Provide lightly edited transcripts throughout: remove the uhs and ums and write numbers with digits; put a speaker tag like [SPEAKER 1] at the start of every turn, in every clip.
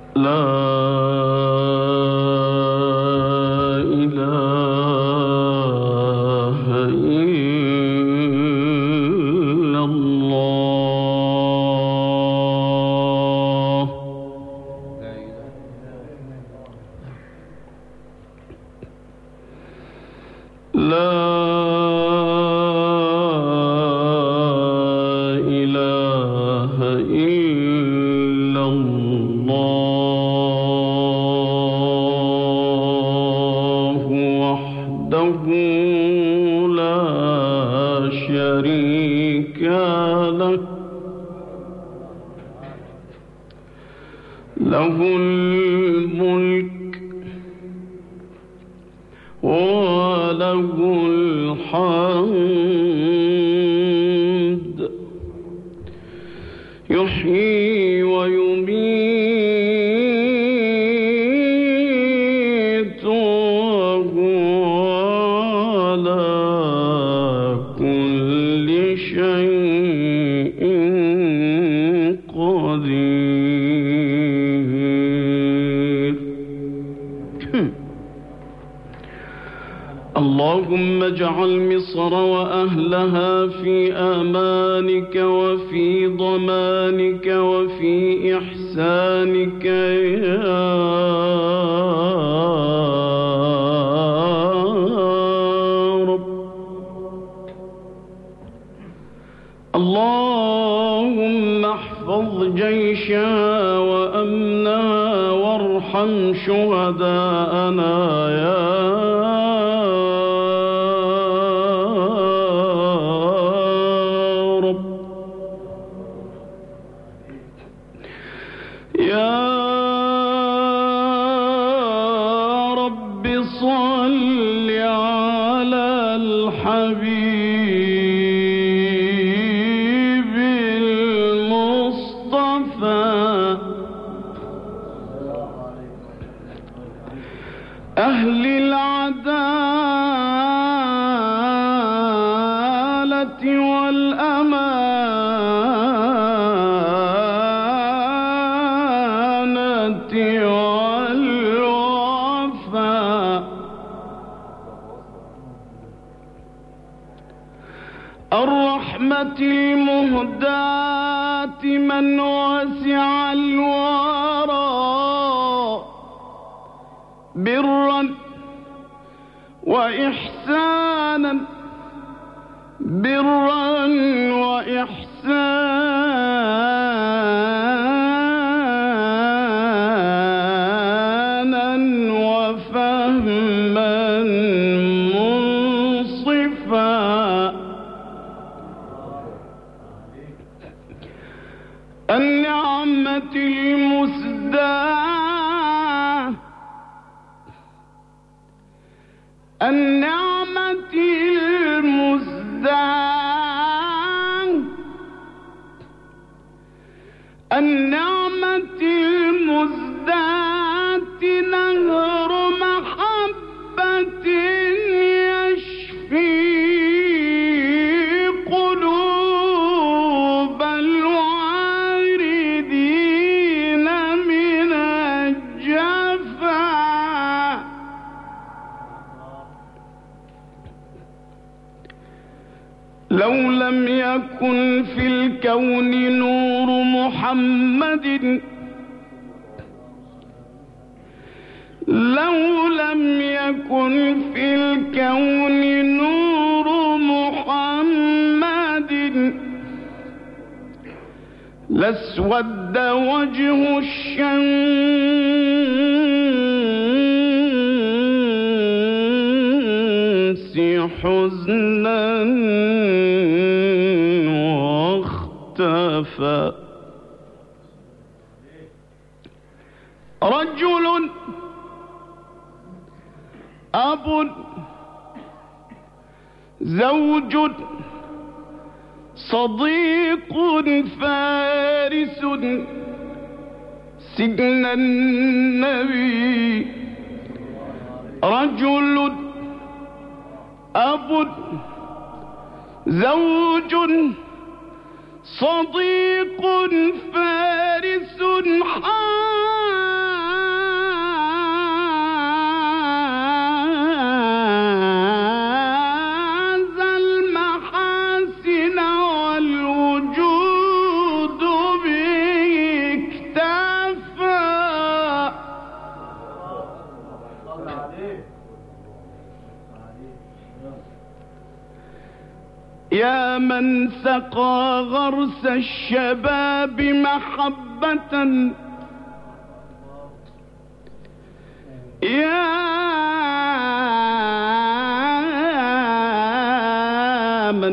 [SPEAKER 1] له الملك وله الحمد يحيي ويميت وهو على كل شيء قدير. اللهم اجعل مصر وأهلها في أمانك وفي ضمانك وفي إحسانك يا رب. اللهم احفظ جيشها وأمنها وارحم شهداءنا يا صل على الحبيب المصطفى أهل العدالة والأمانة الرحمة المهداة من وسع الورى برا وإحسانا وفهما منصفا النعمة المسداة النعمة المسداة النعمة المسداة نهر محبة يشفي قلوب الواردين من الجفا لو لم يكن في الكون نور محمد لو لم يكن في الكون نور محمد لاسود وجه الشمس حزنا واختفى رجل أب زوج صديق فارس سجن النبي رجل أب زوج صديق فارس حامل من سقى غرس الشباب محبة يا من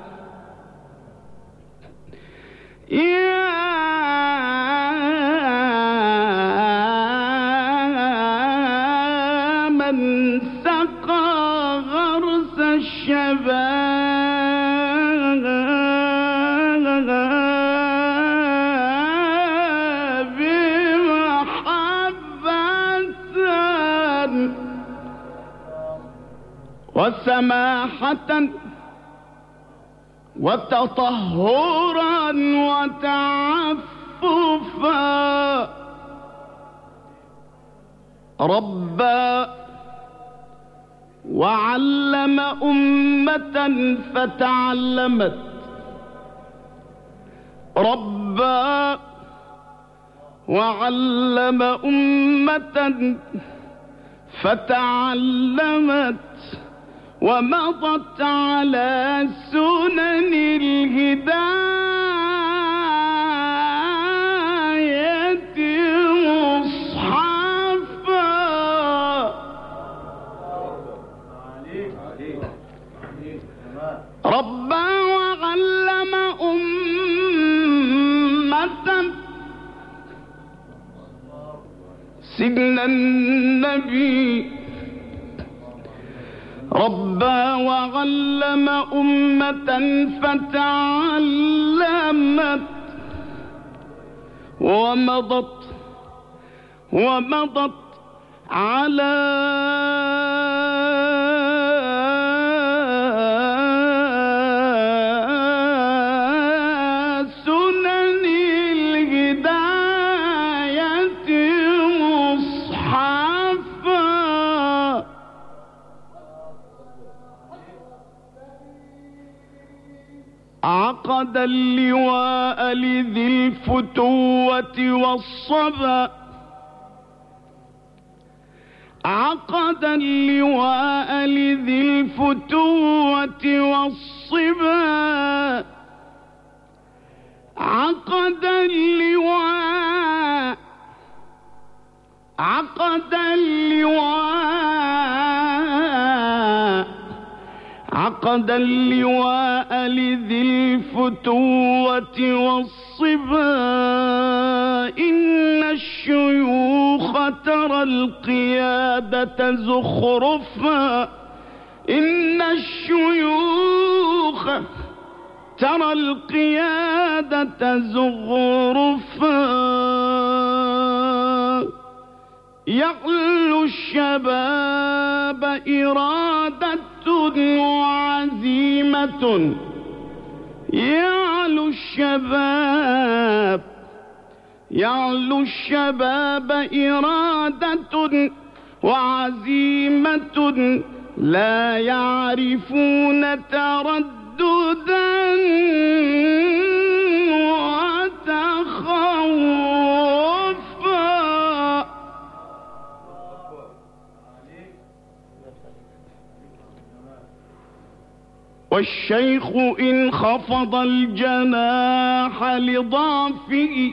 [SPEAKER 1] سقى غرس الشباب محبة وسماحة وتطهرا وتعففا ربى وعلم أمة فتعلمت ربى وعلم أمة فتعلمت ومضت على سنن الهداية مصحفا ربى وعلم أمة سن النبي ربى وعلم أمة فتعلمت ومضت على سنن الهداية مصحفا عقد اللواء لذي الفتوة والصبا عقد اللواء لذي الفتوة والصبا عقد اللواء عقد اللواء لذي الفتوة والصبا إن الشيوخ ترى القيادة زخرفا إن الشيوخ ترى القيادة زخرفا يعلو الشباب إرادة وعزيمة يعلو الشباب إرادة وعزيمة لا يعرفون ترددا وتخوفا والشيخ إن خفض الجناح لضعفه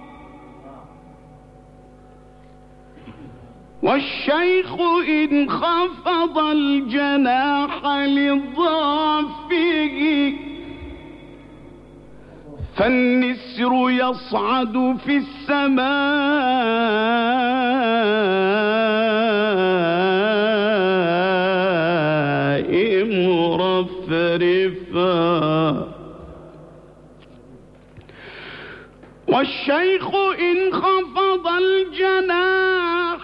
[SPEAKER 1] والشيخ إن خفض الجناح لضعفه فالنسر يصعد في السماء مرفرفا والشيخ إن خفض الجناح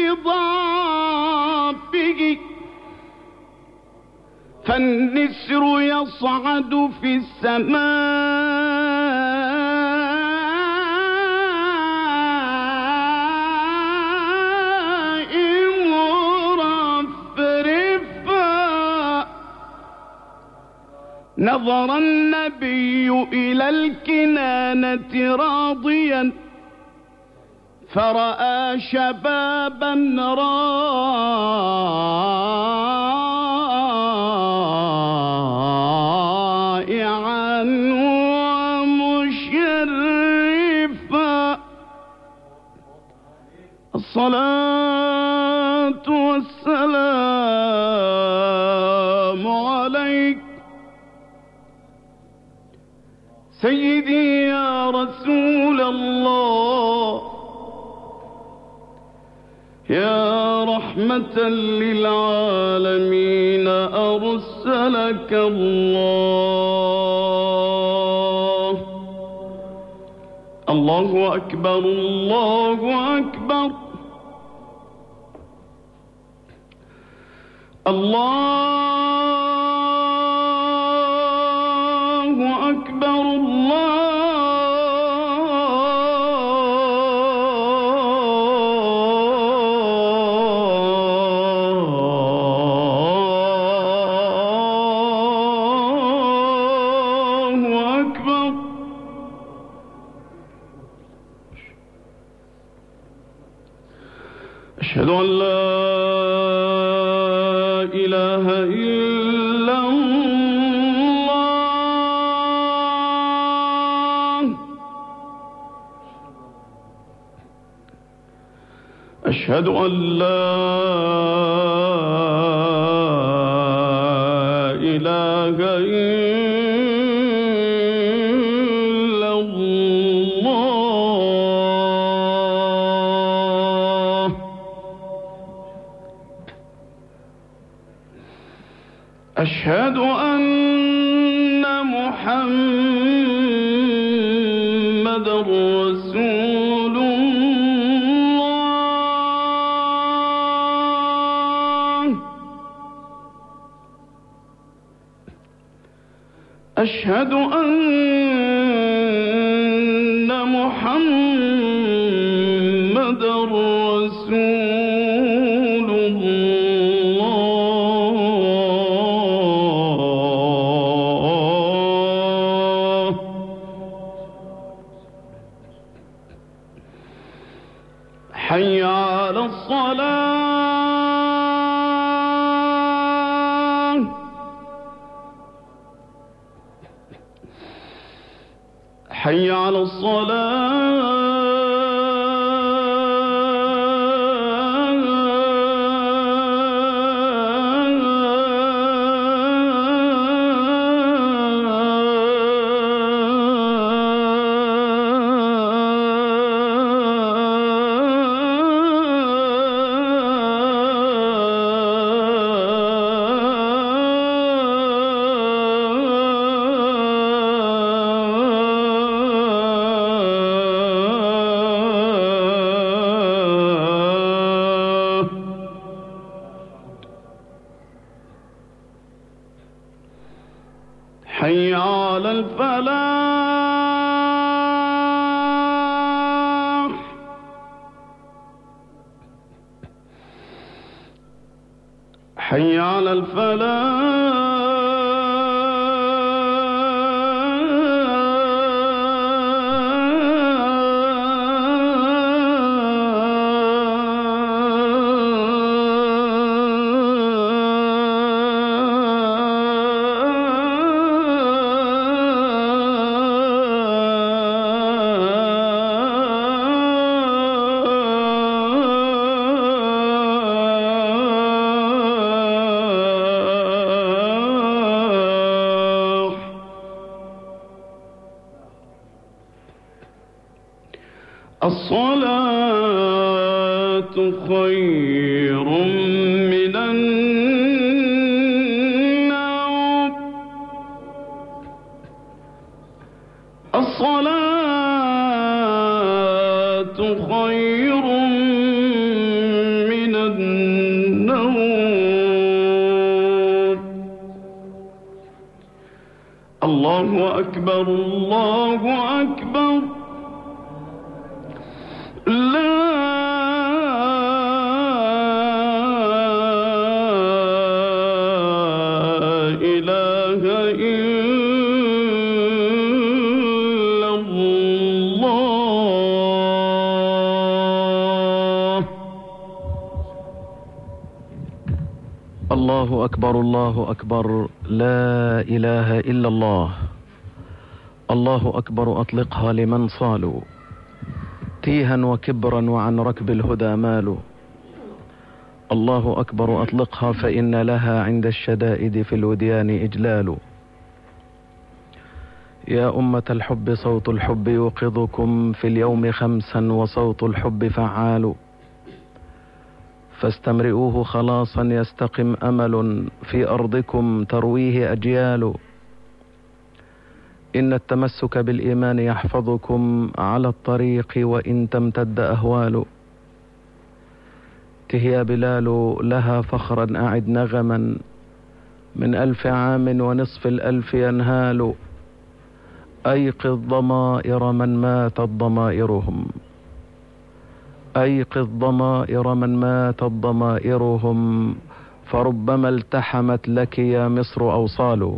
[SPEAKER 1] لضعفه فالنسر يصعد في السماء مرفرفا نظر النبي إلى الكنانة راضيا فرأى شبابا رائعا الصلاة والسلام عليك سيدي يا رسول الله، يا رحمة للعالمين أرسلك الله. الله أكبر الله أكبر الله أكبر الله أكبر. أشهد أن لا إله إلا الله. أشهد أن لا إله إلا الله. أشهد أن محمدًا رسول الله. أشهد أن محمدًا رسول الله. حي على الصلاة. حي على حي على الفلاح. حي على الصلاة خير من النوم. الصلاة خير من النوم. الله أكبر الله أكبر. لا إله إلا الله.
[SPEAKER 2] الله أكبر الله أكبر. لا إله إلا الله. الله أكبر. أطلقها لمن صالوا. تيها وكبرا وعن ركب الهدى مالوا. الله أكبر أطلقها فإن لها عند الشدائد في الوديان إجلال. يا أمة الحب صوت الحب يوقظكم في اليوم 5 وصوت الحب فعال. فاستمرئوه خلاصا يستقم أمل في أرضكم ترويه أجيال. إن التمسك بالإيمان يحفظكم على الطريق وإن تمتد أهوال. يا بلال لها فخرا أعد نغما من 1000 عام ونصف الألف ينهال. أيقظ ضمائر من ماتت ضمائرهم، أيقظ ضمائر من ماتت ضمائرهم، فربما التحمت لك يا مصر أوصال.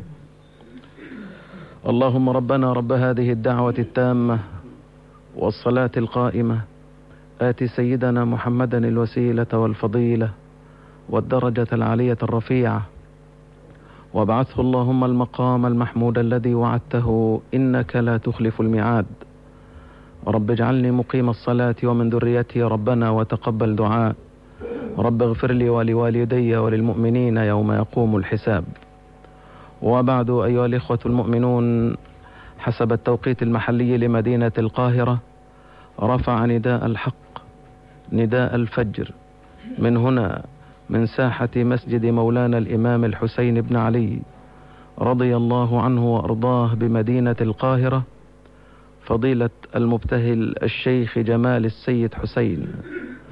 [SPEAKER 2] اللهم ربنا رب هذه الدعوة التامة والصلاة القائمة آت سيدنا محمدا الوسيلة والفضيلة والدرجة العالية الرفيعة، وابعثه اللهم المقام المحمود الذي وعدته إنك لا تخلف الميعاد. رب اجعلني مقيم الصلاة ومن ذريتي ربنا وتقبل دعاء. رب اغفر لي ولوالدي وللمؤمنين يوم يقوم الحساب. وبعد أيها الإخوة المؤمنون، حسب التوقيت المحلي لمدينة القاهرة رفع نداء الحق نداء الفجر من هنا من ساحة مسجد مولانا الإمام الحسين بن علي رضي الله عنه وأرضاه بمدينة القاهرة فضيلة المبتهل الشيخ جمال السيد حسين